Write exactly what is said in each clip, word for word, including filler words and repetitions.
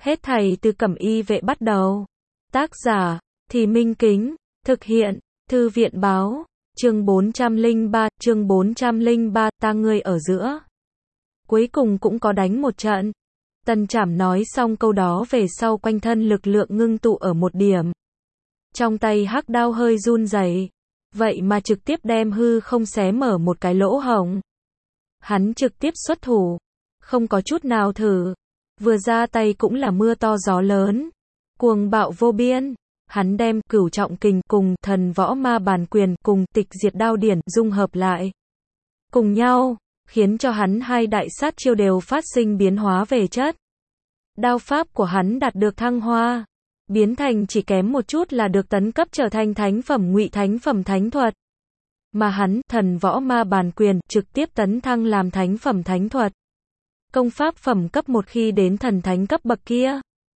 Hết thảy từ Cẩm Y vệ bắt đầu. Tác giả, Thì Minh Kính, thực hiện, Thư viện báo, chương bốn trăm lẻ ba, chương bốn trăm lẻ ba, ta ngươi ở giữa. Cuối cùng cũng có đánh một trận. Tần Trảm nói xong câu đó về sau quanh thân lực lượng ngưng tụ ở một điểm. Trong tay hắc đao hơi run rẩy, vậy mà trực tiếp đem hư không xé mở một cái lỗ hổng. Hắn trực tiếp xuất thủ, không có chút nào thử. Vừa ra tay cũng là mưa to gió lớn, cuồng bạo vô biên. Hắn đem cửu trọng kình cùng thần võ ma bản quyền cùng tịch diệt đao điển dung hợp lại cùng nhau, khiến cho hắn hai đại sát chiêu đều phát sinh biến hóa về chất. Đao pháp của hắn đạt được thăng hoa, biến thành chỉ kém một chút là được tấn cấp trở thành thánh phẩm ngụy thánh phẩm thánh thuật. Mà hắn, thần võ ma bản quyền, trực tiếp tấn thăng làm thánh phẩm thánh thuật. Công pháp phẩm cấp một khi đến thần thánh cấp bậc kia,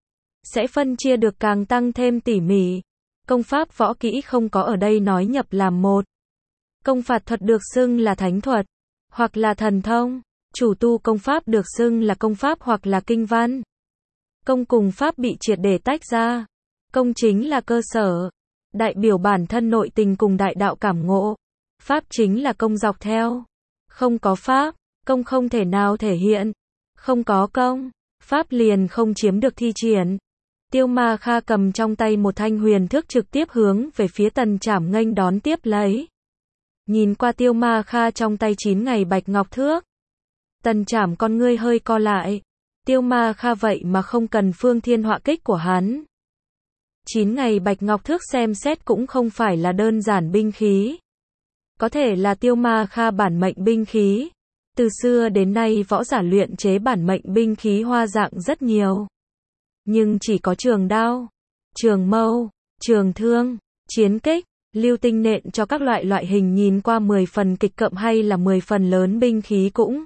sẽ phân chia được càng tăng thêm tỉ mỉ. Công pháp võ kỹ không có ở đây nói nhập làm một. Công phạt thuật được xưng là thánh thuật, hoặc là thần thông. Chủ tu công pháp được xưng là công pháp hoặc là kinh văn. Công cùng pháp bị triệt để tách ra. Công chính là cơ sở, đại biểu bản thân nội tình cùng đại đạo cảm ngộ. Pháp chính là công dọc theo. Không có pháp, công không thể nào thể hiện. Không có công, pháp liền không chiếm được thi triển. Tiêu Ma Kha cầm trong tay một thanh huyền thước trực tiếp hướng về phía Tần Trảm nghênh đón tiếp lấy. Nhìn qua Tiêu Ma Kha trong tay chín ngày bạch ngọc thước, Tần Trảm con ngươi hơi co lại. Tiêu Ma Kha vậy mà không cần phương thiên họa kích của hắn. Chín ngày bạch ngọc thước xem xét cũng không phải là đơn giản binh khí. Có thể là Tiêu Ma Kha bản mệnh binh khí. Từ xưa đến nay võ giả luyện chế bản mệnh binh khí hoa dạng rất nhiều. Nhưng chỉ có trường đao, trường mâu, trường thương, chiến kích, lưu tinh nện cho các loại loại hình nhìn qua mười phần kịch cậm hay là mười phần lớn binh khí cũng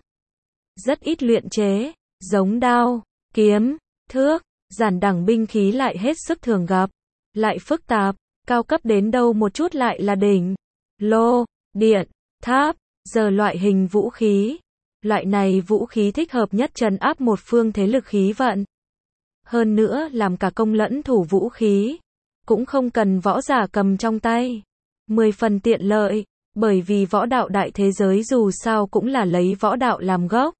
rất ít luyện chế. Giống đao, kiếm, thước, giản đẳng binh khí lại hết sức thường gặp, lại phức tạp, cao cấp đến đâu một chút lại là đỉnh, lô, điện, tháp, giờ loại hình vũ khí. Loại này vũ khí thích hợp nhất trấn áp một phương thế lực khí vận. Hơn nữa làm cả công lẫn thủ vũ khí, cũng không cần võ giả cầm trong tay. Mười phần tiện lợi, bởi vì võ đạo đại thế giới dù sao cũng là lấy võ đạo làm gốc.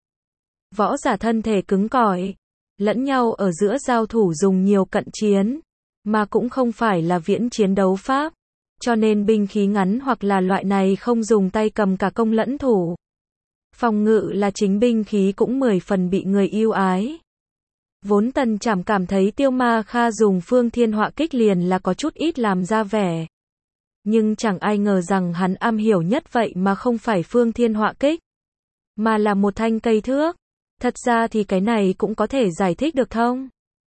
Võ giả thân thể cứng cỏi, lẫn nhau ở giữa giao thủ dùng nhiều cận chiến, mà cũng không phải là viễn chiến đấu pháp. Cho nên binh khí ngắn hoặc là loại này không dùng tay cầm cả công lẫn thủ. Phòng ngự là chính binh khí cũng mười phần bị người yêu ái. Vốn Tần Trảm cảm thấy Tiêu Ma Kha dùng phương thiên họa kích liền là có chút ít làm ra vẻ. Nhưng chẳng ai ngờ rằng hắn am hiểu nhất vậy mà không phải phương thiên họa kích, mà là một thanh cây thước. Thật ra thì cái này cũng có thể giải thích được thông.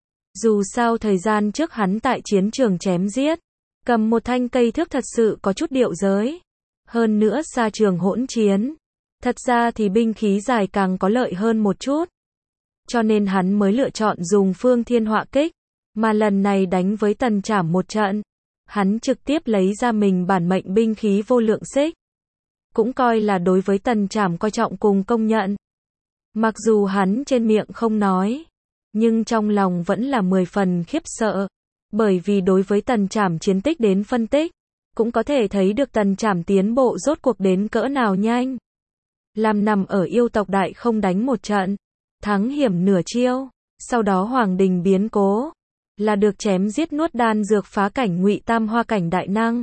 Dù sao thời gian trước hắn tại chiến trường chém giết, cầm một thanh cây thước thật sự có chút điệu giới. Hơn nữa xa trường hỗn chiến, thật ra thì binh khí dài càng có lợi hơn một chút. Cho nên hắn mới lựa chọn dùng phương thiên họa kích. Mà lần này đánh với Tần Trảm một trận, hắn trực tiếp lấy ra mình bản mệnh binh khí vô lượng xích. Cũng coi là đối với Tần Trảm coi trọng cùng công nhận. Mặc dù hắn trên miệng không nói, nhưng trong lòng vẫn là mười phần khiếp sợ. Bởi vì đối với Tần Trảm chiến tích đến phân tích, cũng có thể thấy được Tần Trảm tiến bộ rốt cuộc đến cỡ nào nhanh. Làm nằm ở yêu tộc đại không đánh một trận, thắng hiểm nửa chiêu, sau đó hoàng đình biến cố, là được chém giết nuốt đan dược phá cảnh ngụy tam hoa cảnh đại năng.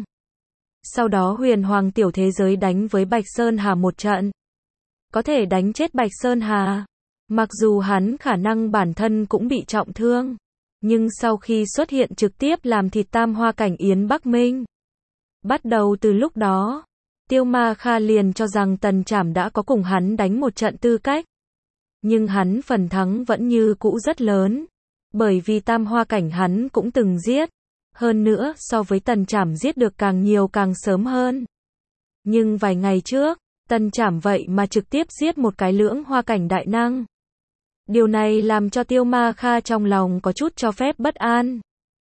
Sau đó huyền hoàng tiểu thế giới đánh với Bạch Sơn Hà một trận, có thể đánh chết Bạch Sơn Hà. Mặc dù hắn khả năng bản thân cũng bị trọng thương, nhưng sau khi xuất hiện trực tiếp làm thịt tam hoa cảnh Yến Bắc Minh. Bắt đầu từ lúc đó, Tiêu Ma Kha liền cho rằng Tần Trảm đã có cùng hắn đánh một trận tư cách. Nhưng hắn phần thắng vẫn như cũ rất lớn, bởi vì tam hoa cảnh hắn cũng từng giết. Hơn nữa so với Tần Trảm giết được càng nhiều càng sớm hơn. Nhưng vài ngày trước, Tần Trảm vậy mà trực tiếp giết một cái lưỡng hoa cảnh đại năng. Điều này làm cho Tiêu Ma Kha trong lòng có chút cho phép bất an.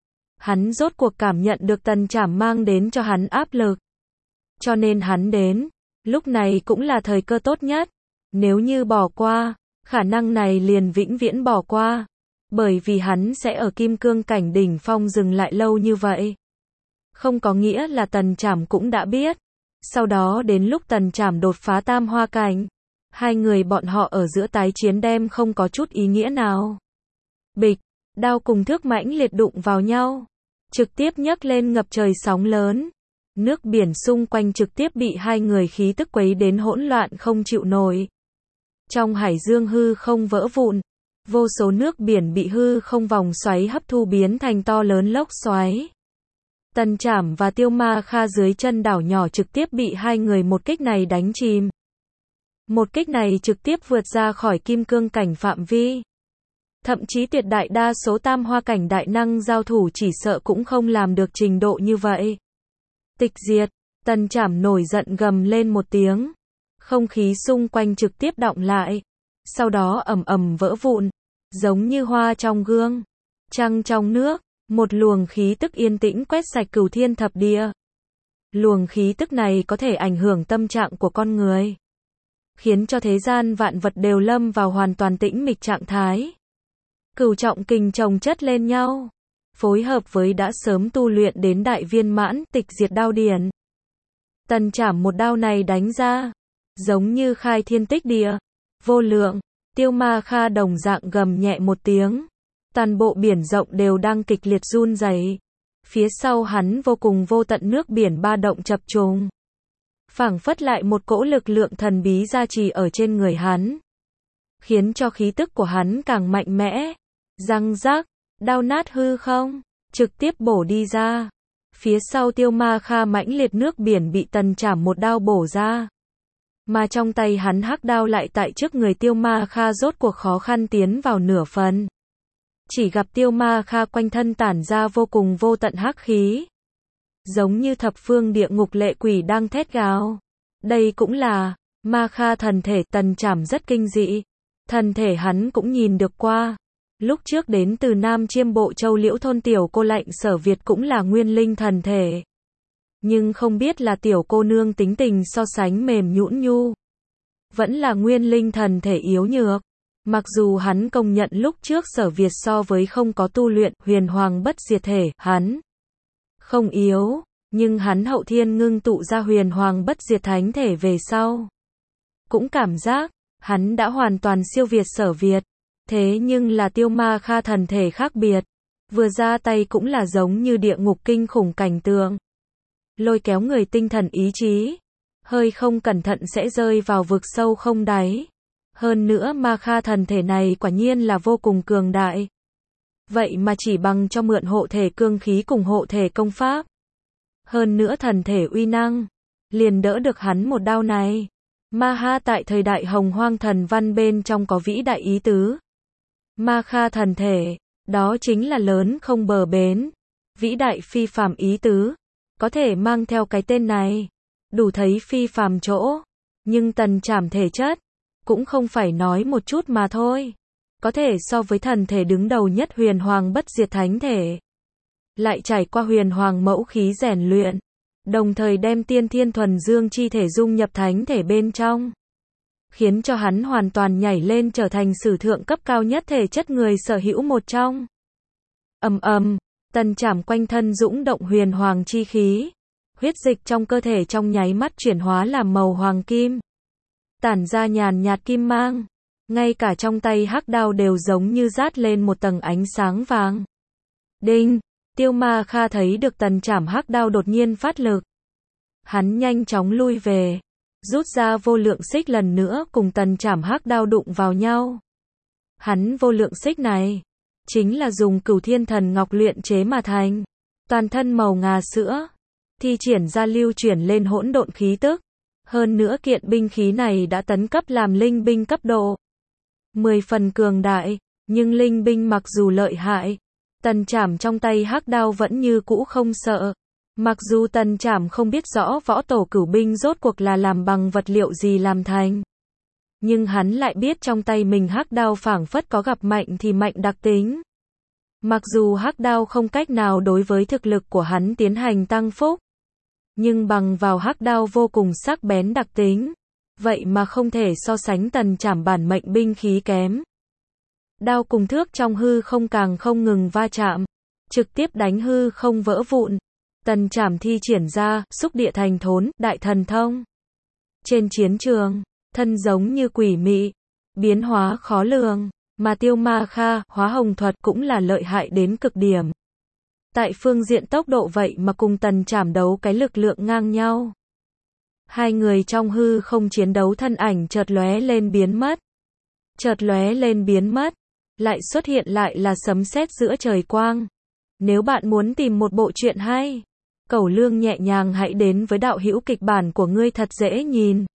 Hắn rốt cuộc cảm nhận được Tần Trảm mang đến cho hắn áp lực. Cho nên hắn đến, lúc này cũng là thời cơ tốt nhất. Nếu như bỏ qua, khả năng này liền vĩnh viễn bỏ qua. Bởi vì hắn sẽ ở kim cương cảnh đỉnh phong dừng lại lâu như vậy. Không có nghĩa là Tần Trảm cũng đã biết. Sau đó đến lúc Tần Trảm đột phá tam hoa cảnh, hai người bọn họ ở giữa tái chiến đem không có chút ý nghĩa nào. Bịch, đao cùng thước mãnh liệt đụng vào nhau, trực tiếp nhấc lên ngập trời sóng lớn. Nước biển xung quanh trực tiếp bị hai người khí tức quấy đến hỗn loạn không chịu nổi. Trong hải dương hư không vỡ vụn, vô số nước biển bị hư không vòng xoáy hấp thu biến thành to lớn lốc xoáy. Tần Trảm và Tiêu Ma Kha dưới chân đảo nhỏ trực tiếp bị hai người một kích này đánh chìm. Một kích này trực tiếp vượt ra khỏi kim cương cảnh phạm vi. Thậm chí tuyệt đại đa số tam hoa cảnh đại năng giao thủ chỉ sợ cũng không làm được trình độ như vậy. Tịch diệt, Tần Trảm nổi giận gầm lên một tiếng. Không khí xung quanh trực tiếp đọng lại. Sau đó ầm ầm vỡ vụn, giống như hoa trong gương, trăng trong nước, một luồng khí tức yên tĩnh quét sạch cửu thiên thập địa. Luồng khí tức này có thể ảnh hưởng tâm trạng của con người, khiến cho thế gian vạn vật đều lâm vào hoàn toàn tĩnh mịch trạng thái. Cửu trọng kình chồng chất lên nhau, phối hợp với đã sớm tu luyện đến đại viên mãn tịch diệt đao điển. Tần Trảm một đao này đánh ra, giống như khai thiên tích địa, vô lượng. Tiêu Ma Kha đồng dạng gầm nhẹ một tiếng. Toàn bộ biển rộng đều đang kịch liệt run rẩy. Phía sau hắn vô cùng vô tận nước biển ba động chập trùng. Phảng phất lại một cỗ lực lượng thần bí gia trì ở trên người hắn, khiến cho khí tức của hắn càng mạnh mẽ. Răng rác, đao nát hư không, trực tiếp bổ đi ra. Phía sau Tiêu Ma Kha mãnh liệt nước biển bị Tần Trảm một đao bổ ra. Mà trong tay hắn hắc đao lại tại trước người Tiêu Ma Kha rốt cuộc khó khăn tiến vào nửa phần. Chỉ gặp Tiêu Ma Kha quanh thân tản ra vô cùng vô tận hắc khí, giống như thập phương địa ngục lệ quỷ đang thét gào. Đây cũng là Ma Kha thần thể. Tần Trảm rất kinh dị. Thần thể hắn cũng nhìn được qua. Lúc trước đến từ Nam Chiêm Bộ Châu Liễu thôn tiểu cô lạnh Sở Việt cũng là nguyên linh thần thể. Nhưng không biết là tiểu cô nương tính tình so sánh mềm nhũn nhu, vẫn là nguyên linh thần thể yếu nhược. Mặc dù hắn công nhận lúc trước Sở Việt so với không có tu luyện huyền hoàng bất diệt thể, hắn không yếu, nhưng hắn hậu thiên ngưng tụ ra huyền hoàng bất diệt thánh thể về sau, cũng cảm giác hắn đã hoàn toàn siêu việt Sở Việt. Thế nhưng là Tiêu Ma Kha thần thể khác biệt, vừa ra tay cũng là giống như địa ngục kinh khủng cảnh tượng, lôi kéo người tinh thần ý chí, hơi không cẩn thận sẽ rơi vào vực sâu không đáy. Hơn nữa Ma Kha thần thể này quả nhiên là vô cùng cường đại. Vậy mà chỉ bằng cho mượn hộ thể cương khí cùng hộ thể công pháp, hơn nữa thần thể uy năng, liền đỡ được hắn một đao này. Ma Ha tại thời đại Hồng Hoang thần văn bên trong có vĩ đại ý tứ. Ma Kha thần thể, đó chính là lớn không bờ bến, vĩ đại phi phàm ý tứ. Có thể mang theo cái tên này, đủ thấy phi phàm chỗ. Nhưng Tần Trảm thể chất, cũng không phải nói một chút mà thôi. Có thể so với thần thể đứng đầu nhất huyền hoàng bất diệt thánh thể. Lại trải qua huyền hoàng mẫu khí rèn luyện, đồng thời đem tiên thiên thuần dương chi thể dung nhập thánh thể bên trong, khiến cho hắn hoàn toàn nhảy lên trở thành sử thượng cấp cao nhất thể chất người sở hữu một trong. Ầm ầm, Tần Trảm quanh thân dũng động huyền hoàng chi khí, huyết dịch trong cơ thể trong nháy mắt chuyển hóa làm màu hoàng kim, tản ra nhàn nhạt kim mang, ngay cả trong tay hắc đao đều giống như rát lên một tầng ánh sáng vàng. Đinh, Tiêu Ma Kha thấy được Tần Trảm hắc đao đột nhiên phát lực, hắn nhanh chóng lui về, rút ra vô lượng xích lần nữa cùng Tần Trảm hắc đao đụng vào nhau. Hắn vô lượng xích này chính là dùng Cửu Thiên Thần Ngọc luyện chế mà thành, toàn thân màu ngà sữa, thi triển ra lưu chuyển lên hỗn độn khí tức. Hơn nữa kiện binh khí này đã tấn cấp làm linh binh cấp độ mười phần cường đại, nhưng linh binh mặc dù lợi hại, Tần Trảm trong tay hắc đao vẫn như cũ không sợ. Mặc dù Tần Trảm không biết rõ võ tổ cửu binh rốt cuộc là làm bằng vật liệu gì làm thành, nhưng hắn lại biết trong tay mình hắc đao phảng phất có gặp mạnh thì mạnh đặc tính. Mặc dù hắc đao không cách nào đối với thực lực của hắn tiến hành tăng phúc, nhưng bằng vào hắc đao vô cùng sắc bén đặc tính, vậy mà không thể so sánh Tần Trảm bản mệnh binh khí kém. Đao cùng thước trong hư không càng không ngừng va chạm, trực tiếp đánh hư không vỡ vụn. Tần Trảm thi triển ra, xúc địa thành thốn, đại thần thông. Trên chiến trường, thân giống như quỷ mị, biến hóa khó lường, mà Tiêu Ma Kha, hóa hồng thuật cũng là lợi hại đến cực điểm. Tại phương diện tốc độ vậy mà cùng Tần Trảm đấu cái lực lượng ngang nhau. Hai người trong hư không chiến đấu thân ảnh chợt lóe lên biến mất. Chợt lóe lên biến mất, lại xuất hiện lại là sấm sét giữa trời quang. Nếu bạn muốn tìm một bộ truyện hay, Cẩu Lương nhẹ nhàng hãy đến với đạo hữu kịch bản của ngươi thật dễ nhìn.